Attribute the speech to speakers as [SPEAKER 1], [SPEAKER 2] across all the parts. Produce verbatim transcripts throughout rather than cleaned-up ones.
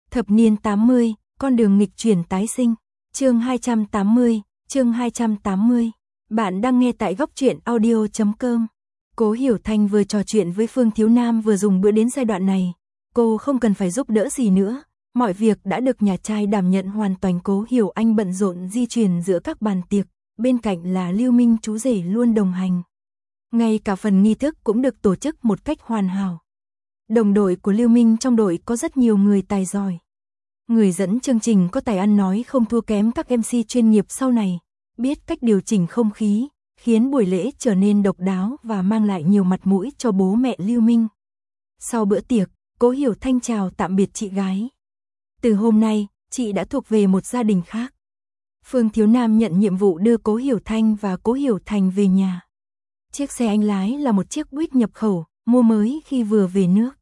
[SPEAKER 1] Thập niên tám mươi, con đường nghịch chuyển tái sinh. Chương hai trăm tám mươi, chương hai trăm tám mươi. Bạn đang nghe tại góc truyện audio chấm com. Cố Hiểu Thanh vừa trò chuyện với Phương Thiếu Nam vừa dùng bữa đến giai đoạn này. Cô không cần phải giúp đỡ gì nữa. Mọi việc đã được nhà trai đảm nhận hoàn toàn. Cố Hiểu Anh bận rộn di chuyển giữa các bàn tiệc. Bên cạnh là Lưu Minh chú rể luôn đồng hành. Ngay cả phần nghi thức cũng được tổ chức một cách hoàn hảo. Đồng đội của Lưu Minh trong đội có rất nhiều người tài giỏi. Người dẫn chương trình có tài ăn nói không thua kém các em xê chuyên nghiệp sau này, biết cách điều chỉnh không khí, khiến buổi lễ trở nên độc đáo và mang lại nhiều mặt mũi cho bố mẹ Lưu Minh. Sau bữa tiệc, Cố Hiểu Thanh chào tạm biệt chị gái. Từ hôm nay, chị đã thuộc về một gia đình khác. Phương Thiếu Nam nhận nhiệm vụ đưa Cố Hiểu Thanh và Cố Hiểu Thành về nhà. Chiếc xe anh lái là một chiếc Buick nhập khẩu, mua mới khi vừa về nước.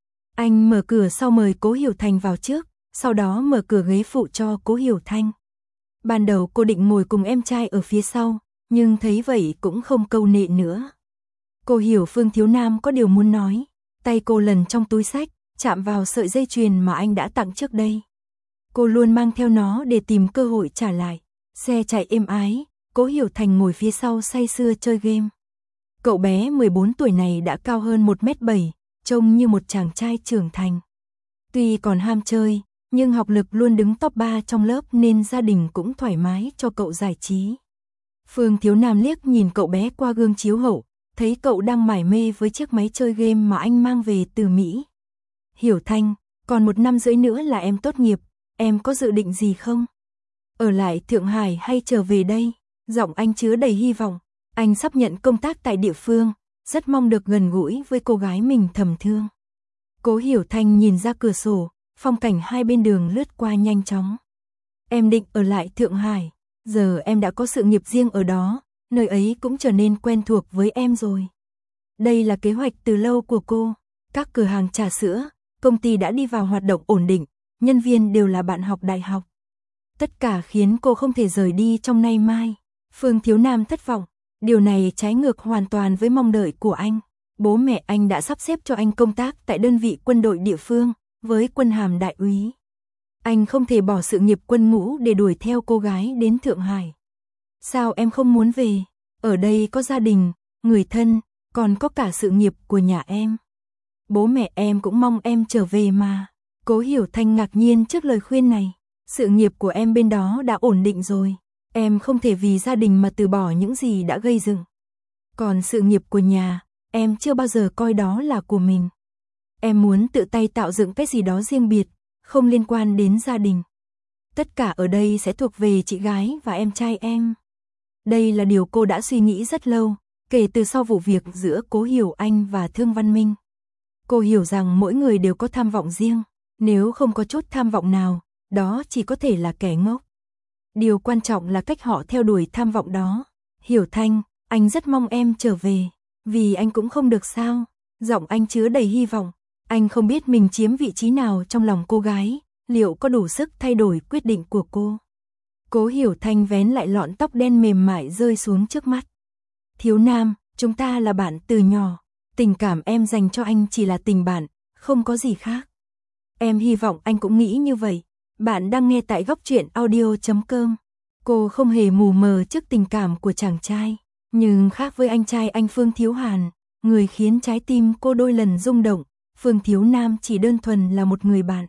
[SPEAKER 1] Anh mở cửa sau mời Cố Hiểu Thành vào trước, sau đó mở cửa ghế phụ cho Cố Hiểu Thanh. Ban đầu cô định ngồi cùng em trai ở phía sau, nhưng thấy vậy cũng không câu nệ nữa. Cô hiểu Phương Thiếu Nam có điều muốn nói, tay cô lần trong túi xách, chạm vào sợi dây chuyền mà anh đã tặng trước đây. Cô luôn mang theo nó để tìm cơ hội trả lại. Xe chạy êm ái, Cố Hiểu Thành ngồi phía sau say sưa chơi game. Cậu bé mười bốn tuổi này đã cao hơn một mét bảy, trông như một chàng trai trưởng thành. Tuy còn ham chơi, nhưng học lực luôn đứng top ba trong lớp nên gia đình cũng thoải mái cho cậu giải trí. Phương Thiếu Nam liếc nhìn cậu bé qua gương chiếu hậu, thấy cậu đang mải mê với chiếc máy chơi game mà anh mang về từ Mỹ. Hiểu Thanh, còn một năm rưỡi nữa là em tốt nghiệp, em có dự định gì không? Ở lại Thượng Hải hay trở về đây? Giọng anh chứa đầy hy vọng. Anh sắp nhận công tác tại địa phương, rất mong được gần gũi với cô gái mình thầm thương. Cố Hiểu Thanh nhìn ra cửa sổ, phong cảnh hai bên đường lướt qua nhanh chóng. Em định ở lại Thượng Hải, giờ em đã có sự nghiệp riêng ở đó, nơi ấy cũng trở nên quen thuộc với em rồi. Đây là kế hoạch từ lâu của cô, các cửa hàng trà sữa, công ty đã đi vào hoạt động ổn định, nhân viên đều là bạn học đại học. Tất cả khiến cô không thể rời đi trong nay mai. Phương Thiếu Nam thất vọng, điều này trái ngược hoàn toàn với mong đợi của anh. Bố mẹ anh đã sắp xếp cho anh công tác tại đơn vị quân đội địa phương, với quân hàm đại úy. Anh không thể bỏ sự nghiệp quân ngũ để đuổi theo cô gái đến Thượng Hải. Sao em không muốn về? Ở đây có gia đình, người thân, còn có cả sự nghiệp của nhà em. Bố mẹ em cũng mong em trở về mà. Cố Hiểu Thanh ngạc nhiên trước lời khuyên này. Sự nghiệp của em bên đó đã ổn định rồi. Em không thể vì gia đình mà từ bỏ những gì đã gây dựng. Còn sự nghiệp của nhà, em chưa bao giờ coi đó là của mình. Em muốn tự tay tạo dựng cái gì đó riêng biệt, không liên quan đến gia đình. Tất cả ở đây sẽ thuộc về chị gái và em trai em. Đây là điều cô đã suy nghĩ rất lâu, kể từ sau vụ việc giữa Cố Hiểu Anh và Thương Văn Minh. Cô hiểu rằng mỗi người đều có tham vọng riêng, nếu không có chút tham vọng nào, đó chỉ có thể là kẻ ngốc. Điều quan trọng là cách họ theo đuổi tham vọng đó. Hiểu Thanh, anh rất mong em trở về, vì anh cũng không được sao. Giọng anh chứa đầy hy vọng. Anh không biết mình chiếm vị trí nào trong lòng cô gái, liệu có đủ sức thay đổi quyết định của cô. Cố Hiểu Thanh vén lại lọn tóc đen mềm mại rơi xuống trước mắt. Thiếu Nam, chúng ta là bạn từ nhỏ. Tình cảm em dành cho anh chỉ là tình bạn, không có gì khác. Em hy vọng anh cũng nghĩ như vậy. Bạn đang nghe tại góc truyện audio chấm com. Cô không hề mù mờ trước tình cảm của chàng trai, nhưng khác với anh trai anh Phương Thiếu Hàn, người khiến trái tim cô đôi lần rung động, Phương Thiếu Nam chỉ đơn thuần là một người bạn.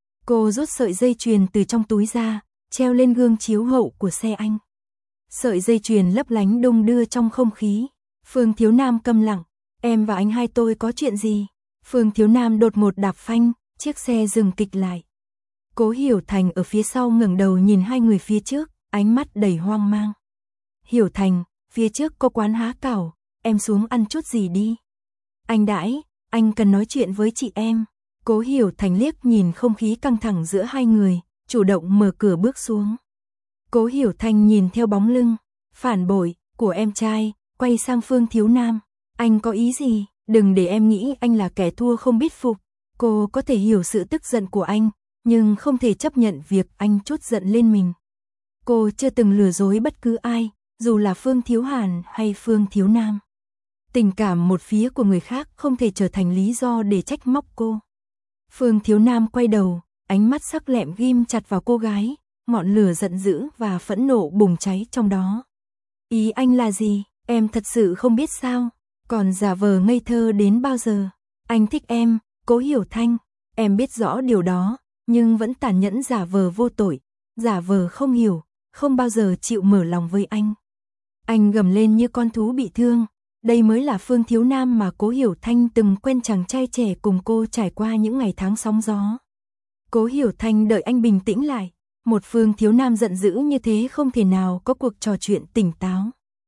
[SPEAKER 1] Cô rút sợi dây chuyền từ trong túi ra, treo lên gương chiếu hậu của xe anh. Sợi dây chuyền lấp lánh đung đưa trong không khí. Phương Thiếu Nam câm lặng, em và anh hai tôi có chuyện gì? Phương Thiếu Nam đột ngột đạp phanh, chiếc xe dừng kịch lại. Cố Hiểu Thành ở phía sau ngẩng đầu nhìn hai người phía trước, ánh mắt đầy hoang mang. Hiểu Thành, phía trước có quán há cảo, em xuống ăn chút gì đi. Anh đãi, anh cần nói chuyện với chị em. Cố Hiểu Thành liếc nhìn không khí căng thẳng giữa hai người, chủ động mở cửa bước xuống. Cố Hiểu Thành nhìn theo bóng lưng phản bội của em trai, quay sang Phương Thiếu Nam. Anh có ý gì? Đừng để em nghĩ anh là kẻ thua không biết phục. Cô có thể hiểu sự tức giận của anh, nhưng không thể chấp nhận việc anh trút giận lên mình. Cô chưa từng lừa dối bất cứ ai, dù là Phương Thiếu Hàn hay Phương Thiếu Nam. Tình cảm một phía của người khác không thể trở thành lý do để trách móc cô. Phương Thiếu Nam quay đầu, ánh mắt sắc lẹm ghim chặt vào cô gái, ngọn lửa giận dữ và phẫn nộ bùng cháy trong đó. Ý anh là gì? Em thật sự không biết sao? Còn giả vờ ngây thơ đến bao giờ? Anh thích em, Cố Hiểu Thanh. Em biết rõ điều đó, nhưng vẫn tàn nhẫn giả vờ vô tội, giả vờ không hiểu, không bao giờ chịu mở lòng với anh. Anh gầm lên như con thú bị thương. Đây mới là Phương Thiếu Nam mà Cố Hiểu Thanh từng quen, chàng trai trẻ cùng cô trải qua những ngày tháng sóng gió. Cố Hiểu Thanh đợi anh bình tĩnh lại. Một Phương Thiếu Nam giận dữ như thế không thể nào có cuộc trò chuyện tỉnh táo.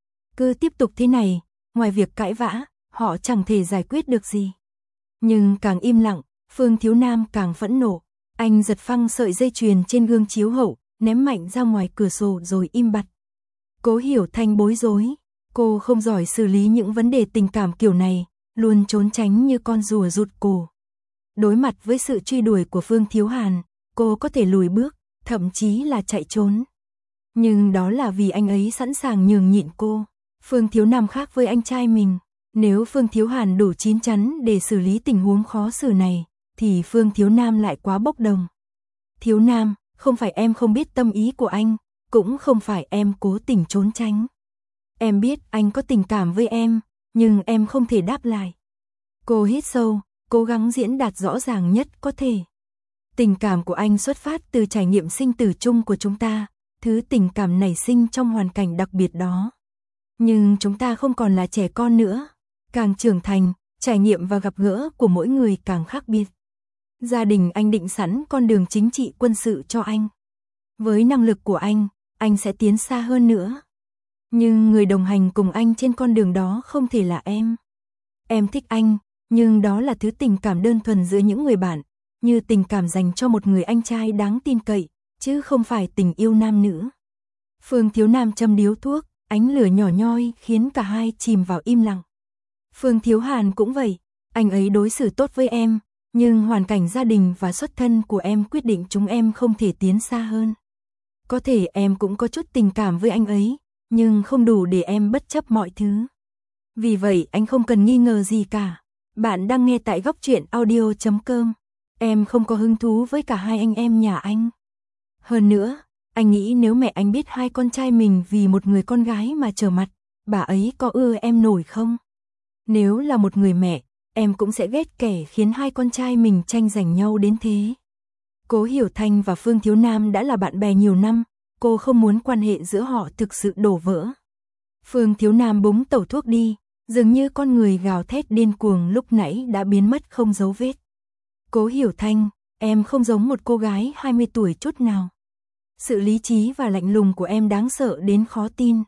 [SPEAKER 1] Cứ tiếp tục thế này, ngoài việc cãi vã, họ chẳng thể giải quyết được gì. Nhưng càng im lặng, Phương Thiếu Nam càng phẫn nộ. Anh giật phăng sợi dây chuyền trên gương chiếu hậu, ném mạnh ra ngoài cửa sổ rồi im bặt. Cố Hiểu Thanh bối rối. Cô không giỏi xử lý những vấn đề tình cảm kiểu này, luôn trốn tránh như con rùa rụt cổ. Đối mặt với sự truy đuổi của Phương Thiếu Hàn, cô có thể lùi bước, thậm chí là chạy trốn. Nhưng đó là vì anh ấy sẵn sàng nhường nhịn cô. Phương Thiếu Nam khác với anh trai mình. Nếu Phương Thiếu Hàn đủ chín chắn để xử lý tình huống khó xử này, thì Phương Thiếu Nam lại quá bốc đồng. Thiếu Nam, không phải em không biết tâm ý của anh, cũng không phải em cố tình trốn tránh. Em biết anh có tình cảm với em, nhưng em không thể đáp lại. Cô hít sâu, cố gắng diễn đạt rõ ràng nhất có thể. Tình cảm của anh xuất phát từ trải nghiệm sinh tử chung của chúng ta, thứ tình cảm nảy sinh trong hoàn cảnh đặc biệt đó. Nhưng chúng ta không còn là trẻ con nữa. Càng trưởng thành, trải nghiệm và gặp gỡ của mỗi người càng khác biệt. Gia đình anh định sẵn con đường chính trị quân sự cho anh. Với năng lực của anh, anh sẽ tiến xa hơn nữa. Nhưng người đồng hành cùng anh trên con đường đó không thể là em. Em thích anh, nhưng đó là thứ tình cảm đơn thuần giữa những người bạn, như tình cảm dành cho một người anh trai đáng tin cậy, chứ không phải tình yêu nam nữ. Phương Thiếu Nam châm điếu thuốc, ánh lửa nhỏ nhoi khiến cả hai chìm vào im lặng. Phương Thiếu Hàn cũng vậy, anh ấy đối xử tốt với em, nhưng hoàn cảnh gia đình và xuất thân của em quyết định chúng em không thể tiến xa hơn. Có thể em cũng có chút tình cảm với anh ấy, nhưng không đủ để em bất chấp mọi thứ. Vì vậy anh không cần nghi ngờ gì cả. Bạn đang nghe tại góc truyện audio chấm com. Em không có hứng thú với cả hai anh em nhà anh. Hơn nữa, anh nghĩ nếu mẹ anh biết hai con trai mình vì một người con gái mà trở mặt, bà ấy có ưa em nổi không? Nếu là một người mẹ, em cũng sẽ ghét kẻ khiến hai con trai mình tranh giành nhau đến thế. Cố Hiểu Thanh và Phương Thiếu Nam đã là bạn bè nhiều năm, cô không muốn quan hệ giữa họ thực sự đổ vỡ. Phương Thiếu Nam búng tẩu thuốc đi, dường như con người gào thét điên cuồng lúc nãy đã biến mất không dấu vết. Cố Hiểu Thanh, em không giống một cô gái hai mươi tuổi chút nào. Sự lý trí và lạnh lùng của em đáng sợ đến khó tin.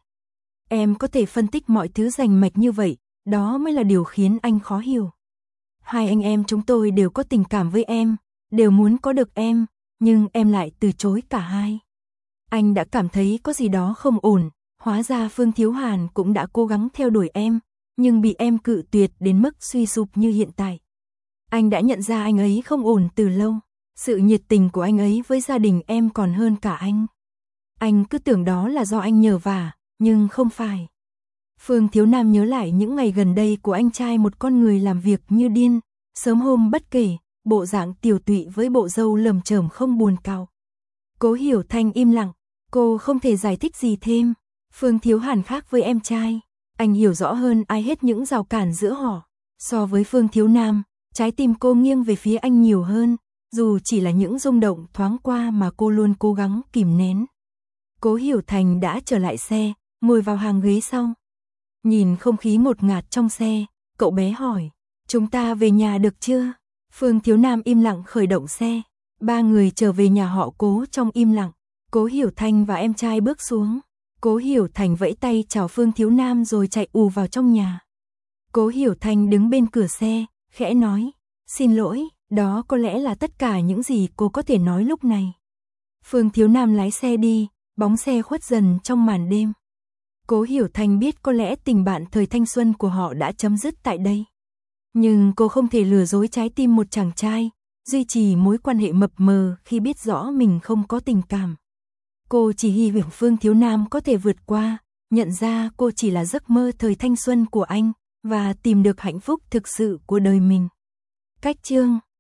[SPEAKER 1] Em có thể phân tích mọi thứ rành mạch như vậy, đó mới là điều khiến anh khó hiểu. Hai anh em chúng tôi đều có tình cảm với em, đều muốn có được em, nhưng em lại từ chối cả hai. Anh đã cảm thấy có gì đó không ổn, hóa ra Phương Thiếu Hàn cũng đã cố gắng theo đuổi em, nhưng bị em cự tuyệt đến mức suy sụp như hiện tại. Anh đã nhận ra anh ấy không ổn từ lâu, sự nhiệt tình của anh ấy với gia đình em còn hơn cả anh. Anh cứ tưởng đó là do anh nhờ vả, nhưng không phải. Phương Thiếu Nam nhớ lại những ngày gần đây của anh trai, một con người làm việc như điên, sớm hôm bất kể, bộ dạng tiều tụy với bộ râu lởm chởm không buồn cau. Cố Hiểu Thanh im lặng, cô không thể giải thích gì thêm. Phương Thiếu Hàn khác với em trai, anh hiểu rõ hơn ai hết những rào cản giữa họ. So với Phương Thiếu Nam, trái tim cô nghiêng về phía anh nhiều hơn, dù chỉ là những rung động thoáng qua mà cô luôn cố gắng kìm nén. Cố Hiểu Thành đã trở lại xe, ngồi vào hàng ghế sau. Nhìn không khí ngột ngạt trong xe, cậu bé hỏi, chúng ta về nhà được chưa? Phương Thiếu Nam im lặng khởi động xe. Ba người trở về nhà họ Cố trong im lặng. Cố Hiểu Thanh và em trai bước xuống. Cố Hiểu Thành vẫy tay chào Phương Thiếu Nam rồi chạy ù vào trong nhà. Cố Hiểu Thanh đứng bên cửa xe, khẽ nói, xin lỗi, đó có lẽ là tất cả những gì cô có thể nói lúc này. Phương Thiếu Nam lái xe đi, bóng xe khuất dần trong màn đêm. Cố Hiểu Thanh biết có lẽ tình bạn thời thanh xuân của họ đã chấm dứt tại đây. Nhưng cô không thể lừa dối trái tim một chàng trai, duy trì mối quan hệ mập mờ khi biết rõ mình không có tình cảm. Cô chỉ hy vọng Phương Thiếu Nam có thể vượt qua, nhận ra cô chỉ là giấc mơ thời thanh xuân của anh, và tìm được hạnh phúc thực sự của đời mình. Cách chương